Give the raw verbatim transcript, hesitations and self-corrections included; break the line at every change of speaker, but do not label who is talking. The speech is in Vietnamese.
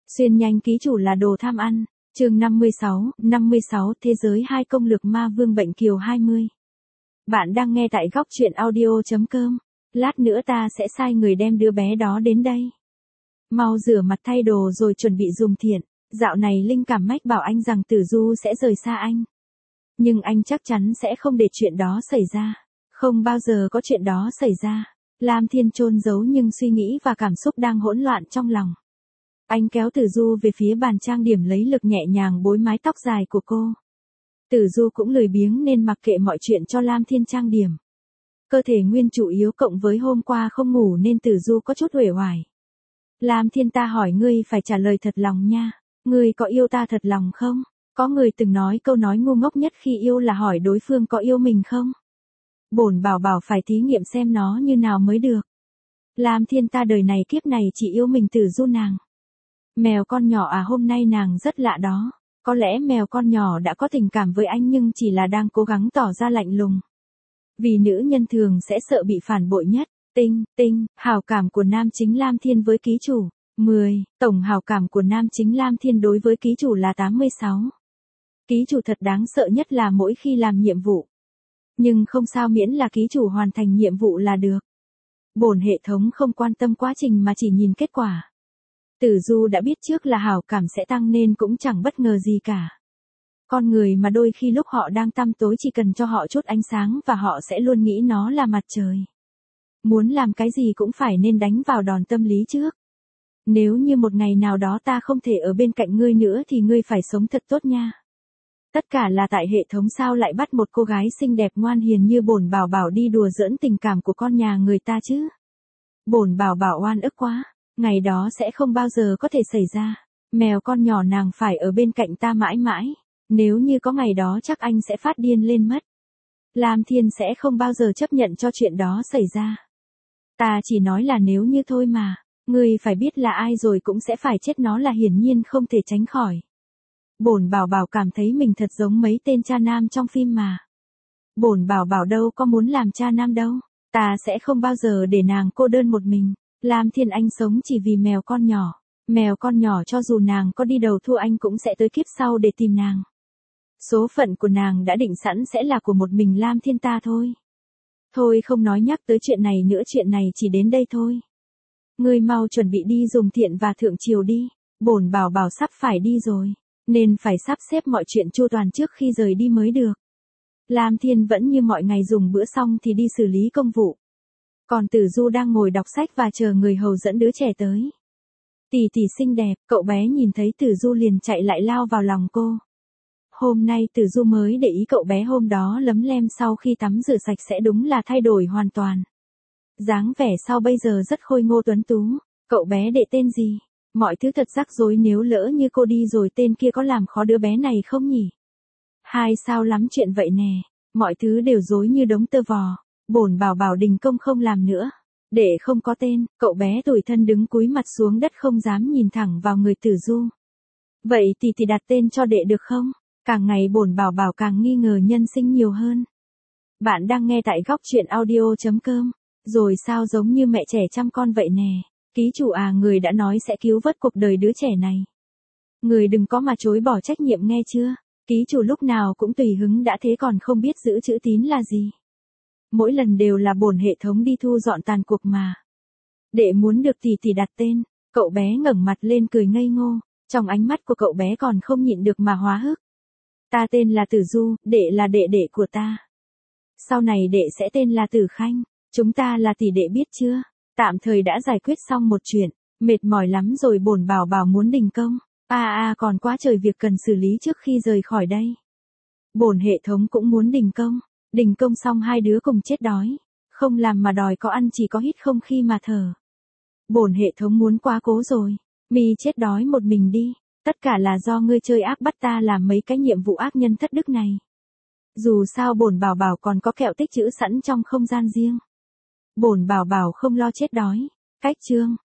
Xuyên nhanh ký chủ là đồ tham ăn. Chương năm mươi sáu, năm mươi sáu Thế giới hai công lược ma vương bệnh kiều hai mươi. Bạn đang nghe tại góc truyện audio.com. Lát nữa ta sẽ sai người đem đứa bé đó đến đây. Mau rửa mặt thay đồ rồi chuẩn bị dùng thiện. Dạo này linh cảm mách bảo anh rằng Tử Du sẽ rời xa anh. Nhưng anh chắc chắn sẽ không để chuyện đó xảy ra. Không bao giờ có chuyện đó xảy ra. Lam Thiên chôn giấu nhưng suy nghĩ và cảm xúc đang hỗn loạn trong lòng. Anh kéo Tử Du về phía bàn trang điểm lấy lực nhẹ nhàng bối mái tóc dài của cô. Tử Du cũng lười biếng nên mặc kệ mọi chuyện cho Lam Thiên trang điểm. Cơ thể nguyên chủ yếu cộng với hôm qua không ngủ nên Tử Du có chút uể oải. Lam Thiên, ta hỏi ngươi phải trả lời thật lòng nha. Ngươi có yêu ta thật lòng không? Có người từng nói câu nói ngu ngốc nhất khi yêu là hỏi đối phương có yêu mình không? Bổn bảo bảo phải thí nghiệm xem nó như nào mới được. Lam Thiên, ta đời này kiếp này chỉ yêu mình Tử Du nàng. Mèo con nhỏ à, hôm nay nàng rất lạ đó. Có lẽ mèo con nhỏ đã có tình cảm với anh nhưng chỉ là đang cố gắng tỏ ra lạnh lùng. Vì nữ nhân thường sẽ sợ bị phản bội nhất. Tinh, tinh, hào cảm của nam chính Lam Thiên với ký chủ. mười, tổng hào cảm của nam chính Lam Thiên đối với ký chủ là tám mươi sáu. Ký chủ thật đáng sợ nhất là mỗi khi làm nhiệm vụ. Nhưng không sao, miễn là ký chủ hoàn thành nhiệm vụ là được. Bổn hệ thống không quan tâm quá trình mà chỉ nhìn kết quả. Tử Du đã biết trước là hảo cảm sẽ tăng nên cũng chẳng bất ngờ gì cả. Con người mà đôi khi lúc họ đang tăm tối chỉ cần cho họ chút ánh sáng và họ sẽ luôn nghĩ nó là mặt trời. Muốn làm cái gì cũng phải nên đánh vào đòn tâm lý trước. Nếu như một ngày nào đó ta không thể ở bên cạnh ngươi nữa thì ngươi phải sống thật tốt nha. Tất cả là tại hệ thống sao lại bắt một cô gái xinh đẹp ngoan hiền như bổn bảo bảo đi đùa giỡn tình cảm của con nhà người ta chứ. Bổn bảo bảo oan ức quá. Ngày đó sẽ không bao giờ có thể xảy ra. Mèo con nhỏ nàng phải ở bên cạnh ta mãi mãi. Nếu như có ngày đó chắc anh sẽ phát điên lên mất. Lam Thiên sẽ không bao giờ chấp nhận cho chuyện đó xảy ra. Ta chỉ nói là nếu như thôi mà. Ngươi phải biết là ai rồi cũng sẽ phải chết, nó là hiển nhiên không thể tránh khỏi. Bổn bảo bảo cảm thấy mình thật giống mấy tên cha nam trong phim mà. Bổn bảo bảo đâu có muốn làm cha nam đâu. Ta sẽ không bao giờ để nàng cô đơn một mình. Lam Thiên, anh sống chỉ vì mèo con nhỏ. Mèo con nhỏ cho dù nàng có đi đầu thua anh cũng sẽ tới kiếp sau để tìm nàng. Số phận của nàng đã định sẵn sẽ là của một mình Lam Thiên ta thôi. Thôi không nói nhắc tới chuyện này nữa, chuyện này chỉ đến đây thôi. Ngươi mau chuẩn bị đi dùng thiện và thượng triều đi. Bổn bảo bảo sắp phải đi rồi. Nên phải sắp xếp mọi chuyện chu toàn trước khi rời đi mới được. Lam Thiên vẫn như mọi ngày dùng bữa xong thì đi xử lý công vụ. Còn Tử Du đang ngồi đọc sách và chờ người hầu dẫn đứa trẻ tới. Tỷ tỷ xinh đẹp, cậu bé nhìn thấy Tử Du liền chạy lại lao vào lòng cô. Hôm nay Tử Du mới để ý cậu bé hôm đó lấm lem sau khi tắm rửa sạch sẽ đúng là thay đổi hoàn toàn. Dáng vẻ sau bây giờ rất khôi ngô tuấn tú. Cậu bé đệ tên gì? Mọi thứ thật rắc rối, nếu lỡ như cô đi rồi tên kia có làm khó đứa bé này không nhỉ? Hai sao lắm chuyện vậy nè. Mọi thứ đều rối như đống tơ vò. Bổn bảo bảo đình công không làm nữa. Để không có tên, cậu bé tủi thân đứng cúi mặt xuống đất không dám nhìn thẳng vào người Tử Du. Vậy thì thì đặt tên cho đệ được không? Càng ngày bổn bảo bảo càng nghi ngờ nhân sinh nhiều hơn. Bạn đang nghe tại góc truyện audio.com. Rồi sao giống như mẹ trẻ chăm con vậy nè. Ký chủ à, người đã nói sẽ cứu vớt cuộc đời đứa trẻ này. Người đừng có mà chối bỏ trách nhiệm nghe chưa? Ký chủ lúc nào cũng tùy hứng đã thế còn không biết giữ chữ tín là gì. Mỗi lần đều là bổn hệ thống đi thu dọn tàn cuộc mà. Đệ muốn được tỷ tỷ đặt tên. Cậu bé ngẩng mặt lên cười ngây ngô. Trong ánh mắt của cậu bé còn không nhịn được mà hóa hức. Ta tên là Tử Du, đệ là đệ đệ của ta. Sau này đệ sẽ tên là Tử Khanh. Chúng ta là tỷ đệ biết chưa? Tạm thời đã giải quyết xong một chuyện. Mệt mỏi lắm rồi, bổn bảo bảo muốn đình công. À à, còn quá trời việc cần xử lý trước khi rời khỏi đây. Bổn hệ thống cũng muốn đình công. Đình công xong hai đứa cùng chết đói. Không làm mà đòi có ăn, chỉ có hít không khi mà thở. Bổn hệ thống muốn quá cố rồi. Mi chết đói một mình đi. Tất cả là do ngươi chơi ác bắt ta làm mấy cái nhiệm vụ ác nhân thất đức này. Dù sao bổn bảo bảo còn có kẹo tích trữ sẵn trong không gian riêng. Bổn bảo bảo không lo chết đói. Cách chương.